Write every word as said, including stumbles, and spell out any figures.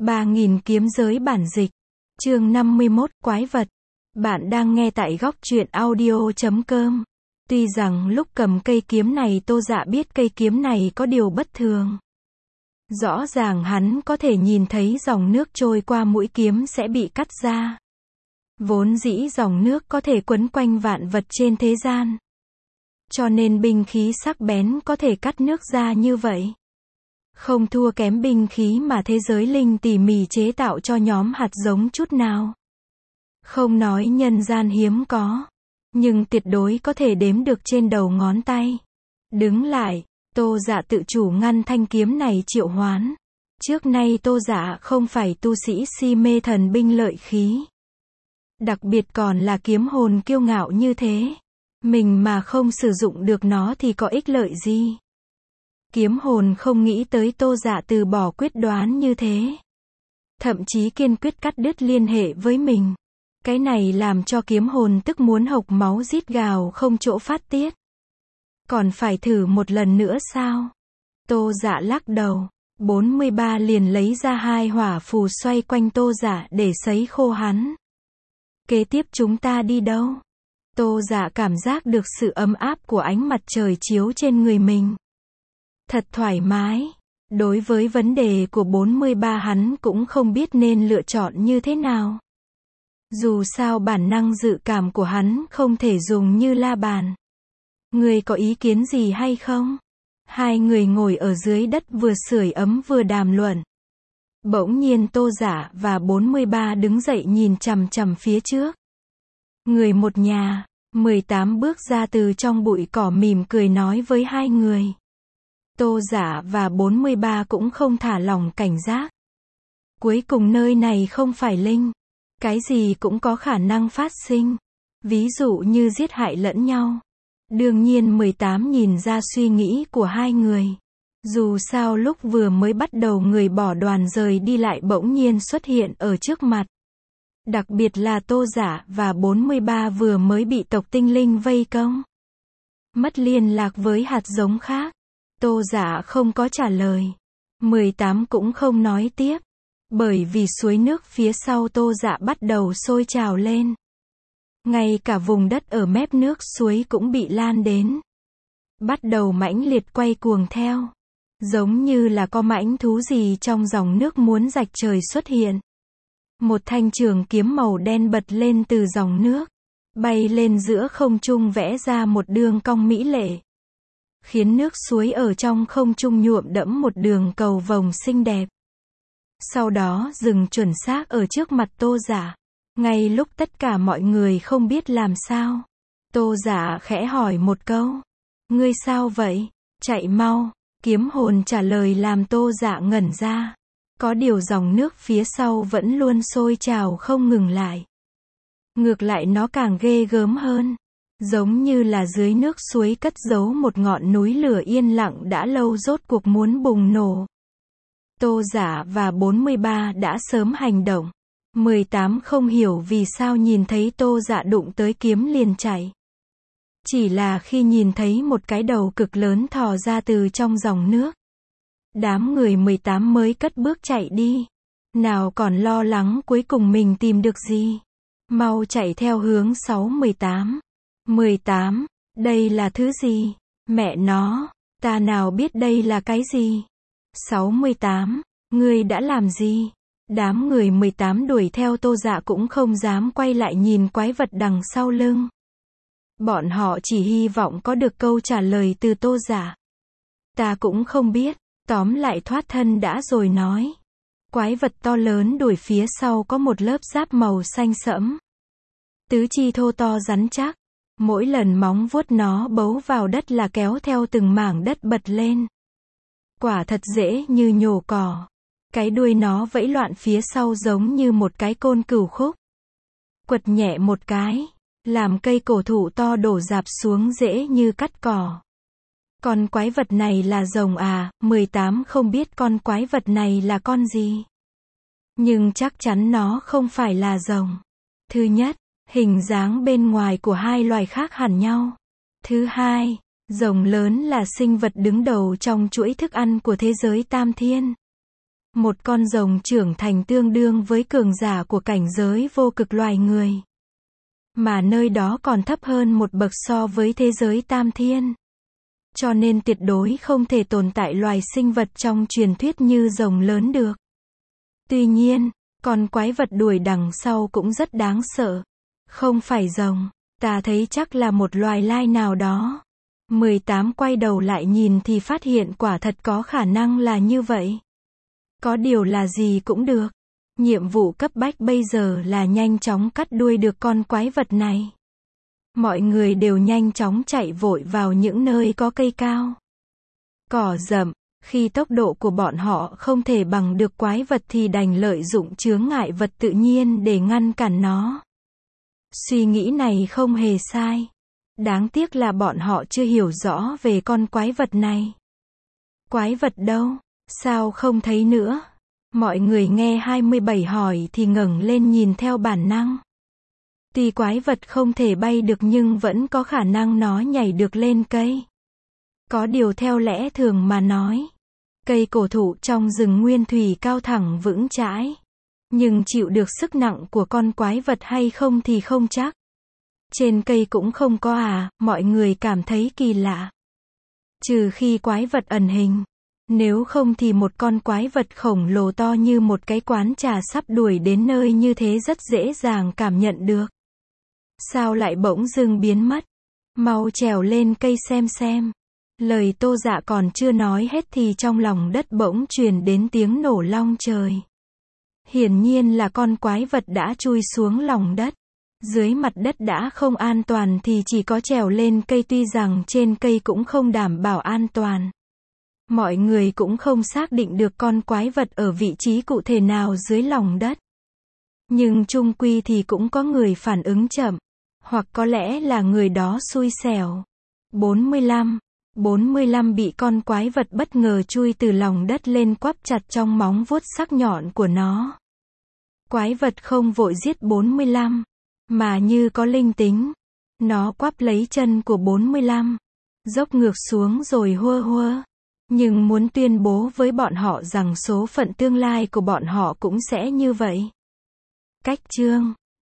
ba nghìn kiếm giới bản dịch. Chương năm mươi mốt, Quái vật. Bạn đang nghe tại góc truyện audio chấm com. Tuy rằng lúc cầm cây kiếm này Tô Dạ biết cây kiếm này có điều bất thường. Rõ ràng hắn có thể nhìn thấy dòng nước trôi qua mũi kiếm sẽ bị cắt ra. Vốn dĩ dòng nước có thể quấn quanh vạn vật trên thế gian. Cho nên binh khí sắc bén có thể cắt nước ra như vậy. Không thua kém binh khí mà thế giới linh tỉ mỉ chế tạo cho nhóm hạt giống chút nào. Không nói nhân gian hiếm có, nhưng tuyệt đối có thể đếm được trên đầu ngón tay. Đứng lại, Tô Dạ tự chủ ngăn thanh kiếm này triệu hoán. Trước nay Tô Dạ không phải tu sĩ si mê thần binh lợi khí. Đặc biệt còn là kiếm hồn kiêu ngạo như thế. Mình mà không sử dụng được nó thì có ích lợi gì? Kiếm hồn không nghĩ tới Tô Dạ từ bỏ quyết đoán như thế. Thậm chí kiên quyết cắt đứt liên hệ với mình. Cái này làm cho kiếm hồn tức muốn hộc máu rít gào không chỗ phát tiết. Còn phải thử một lần nữa sao? Tô Dạ lắc đầu. bốn mươi ba liền lấy ra hai hỏa phù xoay quanh Tô Dạ để sấy khô hắn. Kế tiếp chúng ta đi đâu? Tô Dạ cảm giác được sự ấm áp của ánh mặt trời chiếu trên người mình. Thật thoải mái. Đối với vấn đề của bốn mươi ba hắn cũng không biết nên lựa chọn như thế nào. Dù sao bản năng dự cảm của hắn không thể dùng như la bàn. Người có ý kiến gì hay không? Hai người ngồi ở dưới đất vừa sưởi ấm vừa đàm luận. Bỗng nhiên Tô Dạ và bốn mươi ba đứng dậy nhìn chằm chằm phía trước. Người một nhà, mười tám bước ra từ trong bụi cỏ mỉm cười nói với hai người. Tô Dạ và bốn mươi ba cũng không thả lỏng cảnh giác. Cuối cùng nơi này không phải linh. Cái gì cũng có khả năng phát sinh. Ví dụ như giết hại lẫn nhau. Đương nhiên mười tám nhìn ra suy nghĩ của hai người. Dù sao lúc vừa mới bắt đầu người bỏ đoàn rời đi lại bỗng nhiên xuất hiện ở trước mặt. Đặc biệt là Tô Dạ và bốn mươi ba vừa mới bị tộc tinh linh vây công. Mất liên lạc với hạt giống khác. Tô Dạ không có trả lời. mười tám cũng không nói tiếp. Bởi vì suối nước phía sau Tô Dạ bắt đầu sôi trào lên. Ngay cả vùng đất ở mép nước suối cũng bị lan đến. Bắt đầu mãnh liệt quay cuồng theo. Giống như là có mãnh thú gì trong dòng nước muốn rạch trời xuất hiện. Một thanh trường kiếm màu đen bật lên từ dòng nước. Bay lên giữa không trung vẽ ra một đường cong mỹ lệ. Khiến nước suối ở trong không trung nhuộm đẫm một đường cầu vồng xinh đẹp. Sau đó dừng chuẩn xác ở trước mặt Tô Dạ. Ngay lúc tất cả mọi người không biết làm sao. Tô Dạ khẽ hỏi một câu. Ngươi sao vậy? Chạy mau. Kiếm hồn trả lời làm Tô Dạ ngẩn ra. Có điều dòng nước phía sau vẫn luôn sôi trào không ngừng lại. Ngược lại nó càng ghê gớm hơn. Giống như là dưới nước suối cất giấu một ngọn núi lửa yên lặng đã lâu rốt cuộc muốn bùng nổ. Tô Dạ và bốn mươi ba đã sớm hành động. mười tám không hiểu vì sao nhìn thấy Tô Dạ đụng tới kiếm liền chạy. Chỉ là khi nhìn thấy một cái đầu cực lớn thò ra từ trong dòng nước. Đám người mười tám mới cất bước chạy đi. Nào còn lo lắng cuối cùng mình tìm được gì. Mau chạy theo hướng sáu mười tám. mười tám, đây là thứ gì? Mẹ nó, ta nào biết đây là cái gì? sáu mươi tám, ngươi đã làm gì? Đám người mười tám đuổi theo Tô Dạ cũng không dám quay lại nhìn quái vật đằng sau lưng. Bọn họ chỉ hy vọng có được câu trả lời từ Tô Dạ. Ta cũng không biết, tóm lại thoát thân đã rồi nói. Quái vật to lớn đuổi phía sau có một lớp giáp màu xanh sẫm. Tứ chi thô to rắn chắc. Mỗi lần móng vuốt nó bấu vào đất là kéo theo từng mảng đất bật lên. Quả thật dễ như nhổ cỏ. Cái đuôi nó vẫy loạn phía sau giống như một cái côn cửu khúc. Quật nhẹ một cái, làm cây cổ thụ to đổ rạp xuống dễ như cắt cỏ. Con quái vật này là rồng à? mười tám không biết con quái vật này là con gì. Nhưng chắc chắn nó không phải là rồng. Thứ nhất, hình dáng bên ngoài của hai loài khác hẳn nhau. Thứ hai, rồng lớn là sinh vật đứng đầu trong chuỗi thức ăn của thế giới tam thiên. Một con rồng trưởng thành tương đương với cường giả của cảnh giới vô cực loài người. Mà nơi đó còn thấp hơn một bậc so với thế giới tam thiên. Cho nên tuyệt đối không thể tồn tại loài sinh vật trong truyền thuyết như rồng lớn được. Tuy nhiên, con quái vật đuổi đằng sau cũng rất đáng sợ. Không phải rồng, ta thấy chắc là một loài lai nào đó. mười tám quay đầu lại nhìn thì phát hiện quả thật có khả năng là như vậy. Có điều là gì cũng được. Nhiệm vụ cấp bách bây giờ là nhanh chóng cắt đuôi được con quái vật này. Mọi người đều nhanh chóng chạy vội vào những nơi có cây cao, cỏ rậm. Khi tốc độ của bọn họ không thể bằng được quái vật thì đành lợi dụng chướng ngại vật tự nhiên để ngăn cản nó. Suy nghĩ này không hề sai. Đáng tiếc là bọn họ chưa hiểu rõ về con quái vật này. Quái vật đâu? Sao không thấy nữa? Mọi người nghe hai mươi bảy hỏi thì ngẩng lên nhìn theo bản năng. Tuy quái vật không thể bay được nhưng vẫn có khả năng nó nhảy được lên cây. Có điều theo lẽ thường mà nói, cây cổ thụ trong rừng nguyên thủy cao thẳng vững chãi. Nhưng chịu được sức nặng của con quái vật hay không thì không chắc. Trên cây cũng không có à, mọi người cảm thấy kỳ lạ. Trừ khi quái vật ẩn hình. Nếu không thì một con quái vật khổng lồ to như một cái quán trà sắp đuổi đến nơi như thế rất dễ dàng cảm nhận được. Sao lại bỗng dưng biến mất? Mau trèo lên cây xem xem. Lời Tô Dạ còn chưa nói hết thì trong lòng đất bỗng truyền đến tiếng nổ long trời. Hiển nhiên là con quái vật đã chui xuống lòng đất. Dưới mặt đất đã không an toàn thì chỉ có trèo lên cây, tuy rằng trên cây cũng không đảm bảo an toàn. Mọi người cũng không xác định được con quái vật ở vị trí cụ thể nào dưới lòng đất. Nhưng chung quy thì cũng có người phản ứng chậm. Hoặc có lẽ là người đó xui xẻo. bốn mươi lăm. bốn mươi lăm bị con quái vật bất ngờ chui từ lòng đất lên quắp chặt trong móng vuốt sắc nhọn của nó. Quái vật không vội giết bốn mươi lăm, mà như có linh tính. Nó quắp lấy chân của bốn mươi lăm, dốc ngược xuống rồi hua hua. Nhưng muốn tuyên bố với bọn họ rằng số phận tương lai của bọn họ cũng sẽ như vậy. Cách chương